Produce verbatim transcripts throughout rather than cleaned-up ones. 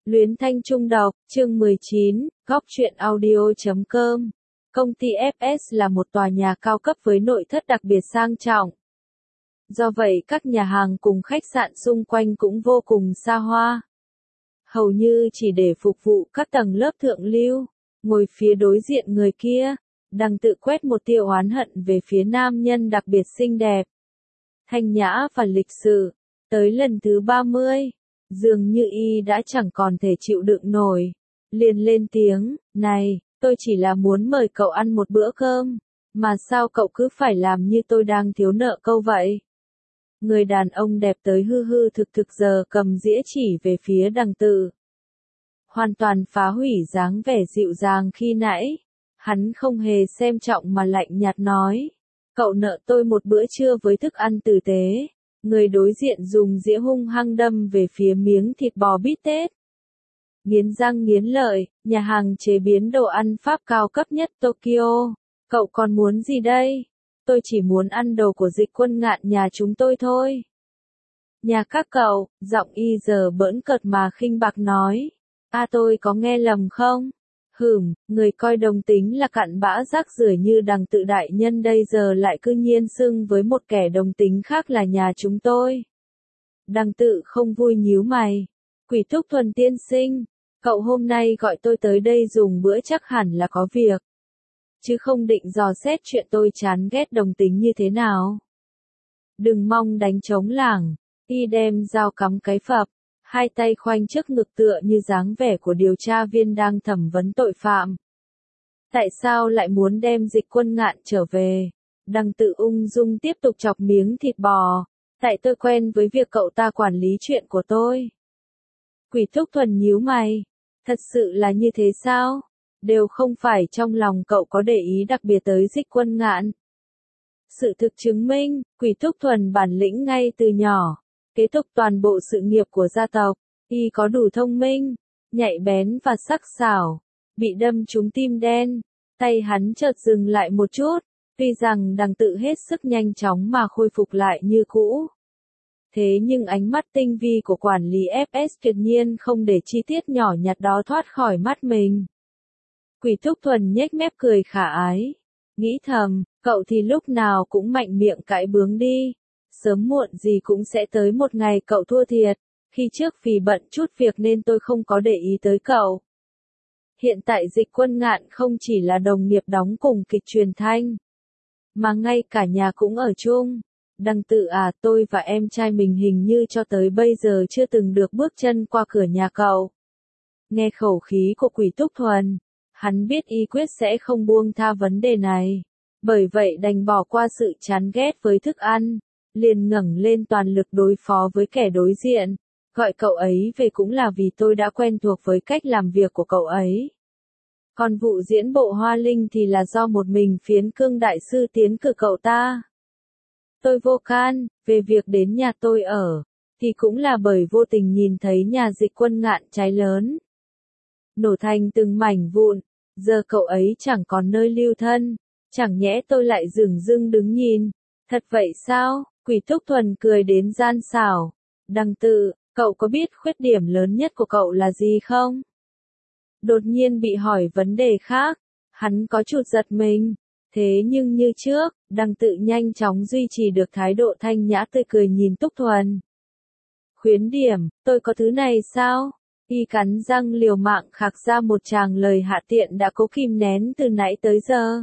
Luyến Thanh Trung đọc, chương mười chín, góc truyện audio chấm com. Công ty ép ét là một tòa nhà cao cấp với nội thất đặc biệt sang trọng. Do vậy các nhà hàng cùng khách sạn xung quanh cũng vô cùng xa hoa. Hầu như chỉ để phục vụ các tầng lớp thượng lưu. Ngồi phía đối diện người kia, đang tự quét một tia oán hận về phía nam nhân đặc biệt xinh đẹp, thanh nhã và lịch sự. Tới lần thứ ba mươi, dường như y đã chẳng còn thể chịu đựng nổi, liền lên tiếng, này, tôi chỉ là muốn mời cậu ăn một bữa cơm, mà sao cậu cứ phải làm như tôi đang thiếu nợ câu vậy? Người đàn ông đẹp tới hư hư thực thực giờ cầm dĩa chỉ về phía Đằng Tự, hoàn toàn phá hủy dáng vẻ dịu dàng khi nãy. Hắn không hề xem trọng mà lạnh nhạt nói, cậu nợ tôi một bữa trưa với thức ăn tử tế. Người đối diện dùng dĩa hung hăng đâm về phía miếng thịt bò bít tết. Nghiến răng nghiến lợi, nhà hàng chế biến đồ ăn Pháp cao cấp nhất Tokyo. Cậu còn muốn gì đây? Tôi chỉ muốn ăn đồ của Dịch Quân Ngạn nhà chúng tôi thôi. Nhà các cậu, giọng y giờ bỡn cợt mà khinh bạc nói. A à, tôi có nghe lầm không? Hửm, người coi đồng tính là cặn bã rác rưởi như Đằng Tự đại nhân đây giờ lại cư nhiên xưng với một kẻ đồng tính khác là nhà chúng tôi. Đằng Tự không vui nhíu mày. Quỷ Thúc Thuần tiên sinh, cậu hôm nay gọi tôi tới đây dùng bữa chắc hẳn là có việc, chứ không định dò xét chuyện tôi chán ghét đồng tính như thế nào. Đừng mong đánh trống lảng, y đem dao cắm cái phập. Hai tay khoanh trước ngực tựa như dáng vẻ của điều tra viên đang thẩm vấn tội phạm. Tại sao lại muốn đem Dịch Quân Ngạn trở về? Đằng Tự ung dung tiếp tục chọc miếng thịt bò. Tại tôi quen với việc cậu ta quản lý chuyện của tôi. Quỷ Thúc Thuần nhíu mày. Thật sự là như thế sao? Đều không phải trong lòng cậu có để ý đặc biệt tới Dịch Quân Ngạn. Sự thực chứng minh, Quỷ Thúc Thuần bản lĩnh ngay từ nhỏ. Kế tục toàn bộ sự nghiệp của gia tộc, y có đủ thông minh, nhạy bén và sắc sảo. Bị đâm trúng tim đen, tay hắn chợt dừng lại một chút, tuy rằng Đằng Tự hết sức nhanh chóng mà khôi phục lại như cũ. Thế nhưng ánh mắt tinh vi của quản lý ép ét tuyệt nhiên không để chi tiết nhỏ nhặt đó thoát khỏi mắt mình. Quỷ Thúc Thuần nhếch mép cười khả ái, nghĩ thầm, cậu thì lúc nào cũng mạnh miệng cãi bướng đi. Sớm muộn gì cũng sẽ tới một ngày cậu thua thiệt, khi trước vì bận chút việc nên tôi không có để ý tới cậu. Hiện tại Dịch Quân Ngạn không chỉ là đồng nghiệp đóng cùng kịch truyền thanh, mà ngay cả nhà cũng ở chung. Đằng Tự à, tôi và em trai mình hình như cho tới bây giờ chưa từng được bước chân qua cửa nhà cậu. Nghe khẩu khí của Quỷ Thúc Thuần, hắn biết y quyết sẽ không buông tha vấn đề này, bởi vậy đành bỏ qua sự chán ghét với thức ăn. Liền ngẩng lên toàn lực đối phó với kẻ đối diện, gọi cậu ấy về cũng là vì tôi đã quen thuộc với cách làm việc của cậu ấy. Còn vụ diễn bộ Hoa Linh thì là do một mình Phiến Cương đại sư tiến cử cậu ta. Tôi vô can, về việc đến nhà tôi ở, thì cũng là bởi vô tình nhìn thấy nhà Dịch Quân Ngạn cháy lớn, nổ thành từng mảnh vụn, giờ cậu ấy chẳng còn nơi lưu thân, chẳng nhẽ tôi lại dửng dưng đứng nhìn. Thật vậy sao? Quỷ Thúc Thuần cười đến gian xảo. Đằng Tự, cậu có biết khuyết điểm lớn nhất của cậu là gì không? Đột nhiên bị hỏi vấn đề khác, hắn có chút giật mình. Thế nhưng như trước, Đằng Tự nhanh chóng duy trì được thái độ thanh nhã tươi cười nhìn Thúc Thuần. Khuyến điểm, tôi có thứ này sao? Y cắn răng liều mạng khạc ra một tràng lời hạ tiện đã cố kìm nén từ nãy tới giờ.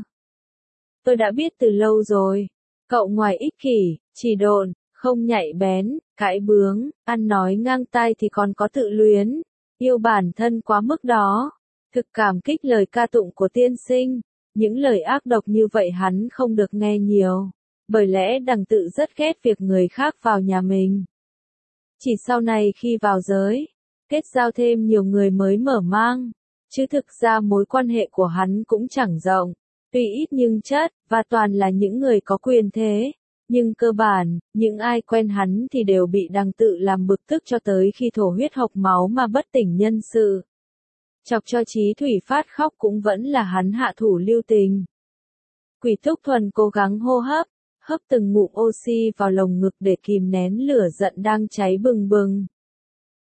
Tôi đã biết từ lâu rồi. Cậu ngoài ích kỷ, chỉ độn, không nhạy bén, cãi bướng, ăn nói ngang tai thì còn có tự luyến, yêu bản thân quá mức đó. Thực cảm kích lời ca tụng của tiên sinh, những lời ác độc như vậy hắn không được nghe nhiều, bởi lẽ Đằng Tự rất ghét việc người khác vào nhà mình. Chỉ sau này khi vào giới, kết giao thêm nhiều người mới mở mang, chứ thực ra mối quan hệ của hắn cũng chẳng rộng. Tuy ít nhưng chất, và toàn là những người có quyền thế, nhưng cơ bản, những ai quen hắn thì đều bị Đằng Tự làm bực tức cho tới khi thổ huyết hộc máu mà bất tỉnh nhân sự. Chọc cho Chí Thủy phát khóc cũng vẫn là hắn hạ thủ lưu tình. Quỷ Thúc Thuần cố gắng hô hấp, hấp từng ngụm oxy vào lồng ngực để kìm nén lửa giận đang cháy bừng bừng.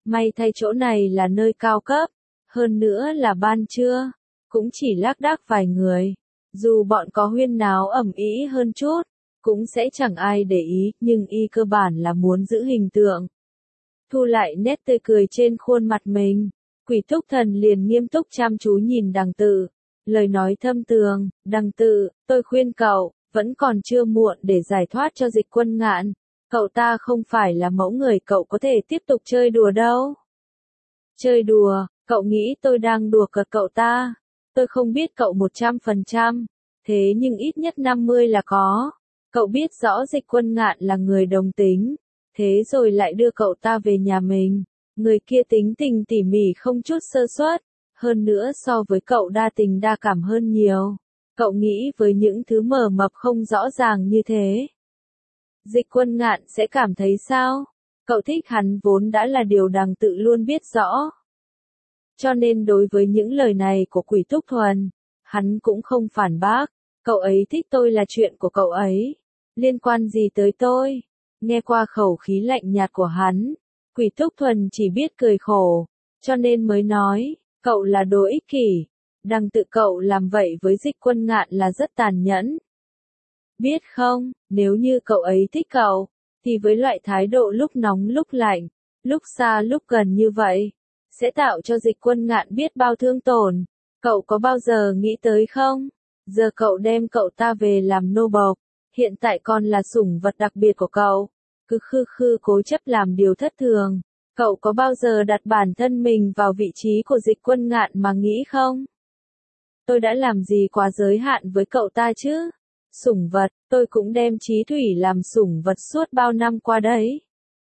May thay chỗ này là nơi cao cấp, hơn nữa là ban trưa, cũng chỉ lác đác vài người. Dù bọn có huyên náo ầm ĩ hơn chút, cũng sẽ chẳng ai để ý, nhưng y cơ bản là muốn giữ hình tượng. Thu lại nét tươi cười trên khuôn mặt mình, Quỷ Thúc Thần liền nghiêm túc chăm chú nhìn Đằng Tự, lời nói thâm tường, Đằng Tự, tôi khuyên cậu, vẫn còn chưa muộn để giải thoát cho Dịch Quân Ngạn, cậu ta không phải là mẫu người cậu có thể tiếp tục chơi đùa đâu. Chơi đùa, cậu nghĩ tôi đang đùa cợt cậu ta, tôi không biết cậu một trăm phần trăm, thế nhưng ít nhất năm mươi là có. Cậu biết rõ Dịch Quân Ngạn là người đồng tính, thế rồi lại đưa cậu ta về nhà mình, người kia tính tình tỉ mỉ không chút sơ suất, hơn nữa so với cậu đa tình đa cảm hơn nhiều. Cậu nghĩ với những thứ mờ mập không rõ ràng như thế, Dịch Quân Ngạn sẽ cảm thấy sao? Cậu thích hắn vốn đã là điều Đằng Tự luôn biết rõ. Cho nên đối với những lời này của Quỷ Thúc Thuần, hắn cũng không phản bác. Cậu ấy thích tôi là chuyện của cậu ấy, liên quan gì tới tôi? Nghe qua khẩu khí lạnh nhạt của hắn, Quỷ Thúc Thuần chỉ biết cười khổ, cho nên mới nói, cậu là đồ ích kỷ, Đằng Tự cậu làm vậy với Dịch Quân Ngạn là rất tàn nhẫn. Biết không, nếu như cậu ấy thích cậu, thì với loại thái độ lúc nóng lúc lạnh, lúc xa lúc gần như vậy, sẽ tạo cho Dịch Quân Ngạn biết bao thương tổn. Cậu có bao giờ nghĩ tới không? Giờ cậu đem cậu ta về làm nô bộc, hiện tại còn là sủng vật đặc biệt của cậu, cứ khư khư cố chấp làm điều thất thường. Cậu có bao giờ đặt bản thân mình vào vị trí của Dịch Quân Ngạn mà nghĩ không? Tôi đã làm gì quá giới hạn với cậu ta chứ? Sủng vật, tôi cũng đem Chí Thủy làm sủng vật suốt bao năm qua đấy.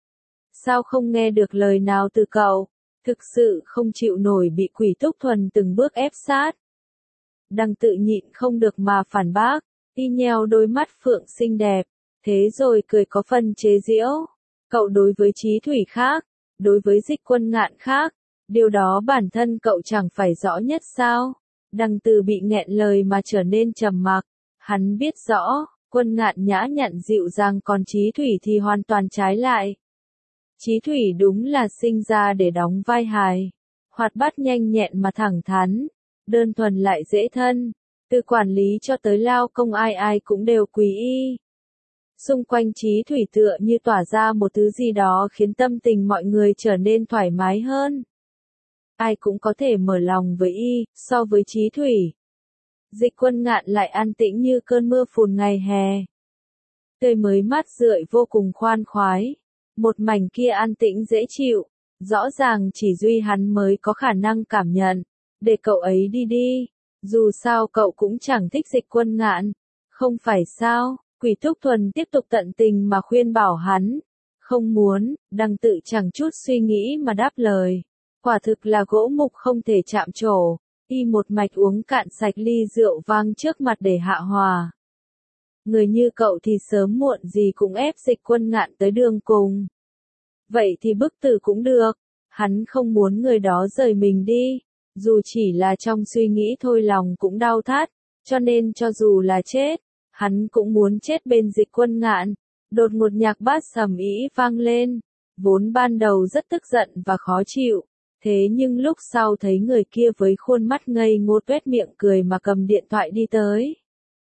Sao không nghe được lời nào từ cậu? Thực sự không chịu nổi bị Quỷ Thúc Thuần từng bước ép sát. Đằng Tự nhịn không được mà phản bác, y nheo đôi mắt phượng xinh đẹp, thế rồi cười có phần chế giễu. Cậu đối với Chí Thủy khác, đối với Dịch Quân Ngạn khác, điều đó bản thân cậu chẳng phải rõ nhất sao? Đằng Tự bị nghẹn lời mà trở nên trầm mặc. Hắn biết rõ, Quân Ngạn nhã nhặn dịu dàng còn Chí Thủy thì hoàn toàn trái lại. Chí Thủy đúng là sinh ra để đóng vai hài, hoạt bát nhanh nhẹn mà thẳng thắn, đơn thuần lại dễ thân, từ quản lý cho tới lao công ai ai cũng đều quý y. Xung quanh Chí Thủy tựa như tỏa ra một thứ gì đó khiến tâm tình mọi người trở nên thoải mái hơn. Ai cũng có thể mở lòng với y, so với Chí Thủy. Dịch Quân Ngạn lại an tĩnh như cơn mưa phùn ngày hè. Tươi mới mát rượi vô cùng khoan khoái. Một mảnh kia an tĩnh dễ chịu, rõ ràng chỉ duy hắn mới có khả năng cảm nhận. Để cậu ấy đi đi, dù sao cậu cũng chẳng thích Dịch Quân Ngạn, không phải sao? Quỷ Thúc Thuần tiếp tục tận tình mà khuyên bảo hắn. Không muốn, Đằng Tự chẳng chút suy nghĩ mà đáp lời. Quả thực là gỗ mục không thể chạm trổ. Y một mạch uống cạn sạch ly rượu vang trước mặt để hạ hòa. Người như cậu thì sớm muộn gì cũng ép Dịch Quân Ngạn tới đường cùng. Vậy thì bức tử cũng được. Hắn không muốn người đó rời mình đi. Dù chỉ là trong suy nghĩ thôi lòng cũng đau thắt. Cho nên cho dù là chết, hắn cũng muốn chết bên Dịch Quân Ngạn. Đột ngột nhạc bass sầm ĩ vang lên. Vốn ban đầu rất tức giận và khó chịu. Thế nhưng lúc sau thấy người kia với khuôn mắt ngây ngô tuét miệng cười mà cầm điện thoại đi tới.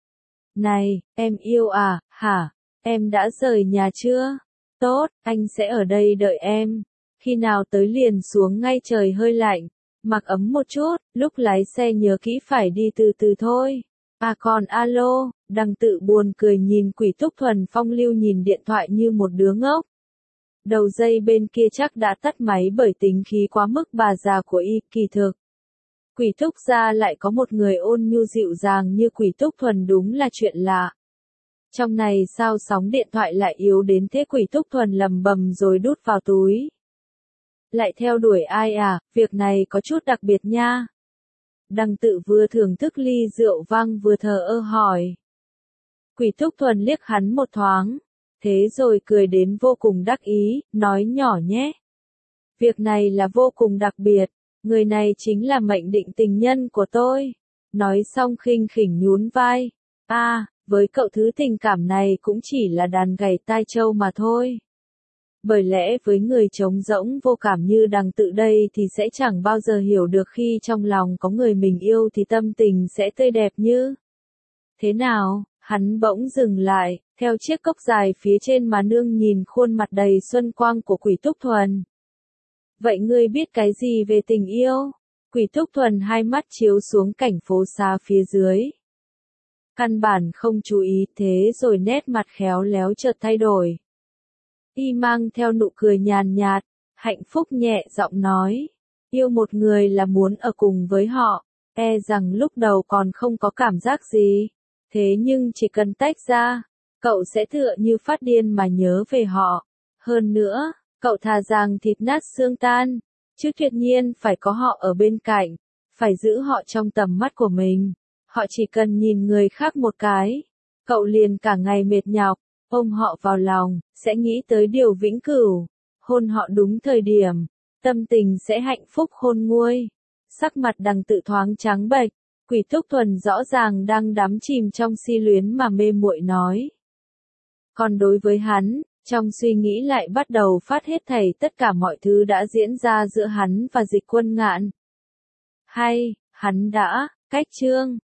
Này, em yêu à, hả? Em đã rời nhà chưa? Tốt, anh sẽ ở đây đợi em. Khi nào tới liền xuống ngay trời hơi lạnh. Mặc ấm một chút, lúc lái xe nhớ kỹ phải đi từ từ thôi. À còn alo, Đằng Tự buồn cười nhìn Quỷ Thúc Thuần phong lưu nhìn điện thoại như một đứa ngốc. Đầu dây bên kia chắc đã tắt máy bởi tính khí quá mức bà già của y, kỳ thực. Quỷ Thúc gia lại có một người ôn nhu dịu dàng như Quỷ Thúc Thuần đúng là chuyện lạ. Trong này sao sóng điện thoại lại yếu đến thế? Quỷ Thúc Thuần lầm bầm rồi đút vào túi. Lại theo đuổi ai à, việc này có chút đặc biệt nha. Đằng Tự vừa thưởng thức ly rượu vang vừa thờ ơ hỏi. Quỷ Thúc Thuần liếc hắn một thoáng. Thế rồi cười đến vô cùng đắc ý, nói nhỏ nhé. Việc này là vô cùng đặc biệt, người này chính là mệnh định tình nhân của tôi. Nói xong khinh khỉnh nhún vai. À, với cậu thứ tình cảm này cũng chỉ là đàn gảy tai trâu mà thôi. Bởi lẽ với người trống rỗng vô cảm như đằng tự đây thì sẽ chẳng bao giờ hiểu được khi trong lòng có người mình yêu thì tâm tình sẽ tươi đẹp như thế nào. Hắn bỗng dừng lại, theo chiếc cốc dài phía trên mà nương nhìn khuôn mặt đầy xuân quang của Quỷ Túc Thuần. Vậy ngươi biết cái gì về tình yêu? Quỷ Túc Thuần hai mắt chiếu xuống cảnh phố xa phía dưới. Căn bản không chú ý, thế rồi nét mặt khéo léo chợt thay đổi. Y mang theo nụ cười nhàn nhạt, hạnh phúc nhẹ giọng nói. Yêu một người là muốn ở cùng với họ, e rằng lúc đầu còn không có cảm giác gì. Thế nhưng chỉ cần tách ra, cậu sẽ tựa như phát điên mà nhớ về họ. Hơn nữa, cậu thà rằng thịt nát xương tan, chứ tuyệt nhiên phải có họ ở bên cạnh, phải giữ họ trong tầm mắt của mình. Họ chỉ cần nhìn người khác một cái, cậu liền cả ngày mệt nhọc, ôm họ vào lòng, sẽ nghĩ tới điều vĩnh cửu, hôn họ đúng thời điểm, tâm tình sẽ hạnh phúc khôn nguôi. Sắc mặt đằng tự thoáng trắng bệch, Quỷ Túc Thuần rõ ràng đang đắm chìm trong si luyến mà mê muội nói. Còn đối với hắn, trong suy nghĩ lại bắt đầu phát hết thảy tất cả mọi thứ đã diễn ra giữa hắn và Dịch Quân Ngạn. Hay, hắn đã, cách chương.